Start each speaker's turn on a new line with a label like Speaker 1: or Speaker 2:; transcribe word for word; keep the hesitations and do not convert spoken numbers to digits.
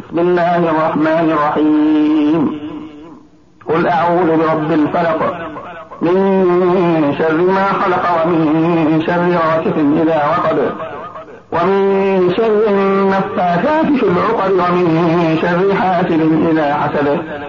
Speaker 1: بسم الله الرحمن الرحيم. قل أعوذ برب الفلق من شر ما خلق ومن شر غاسق إذا وقب ومن شر النفاثات في العقد ومن شر حاسد إذا حسد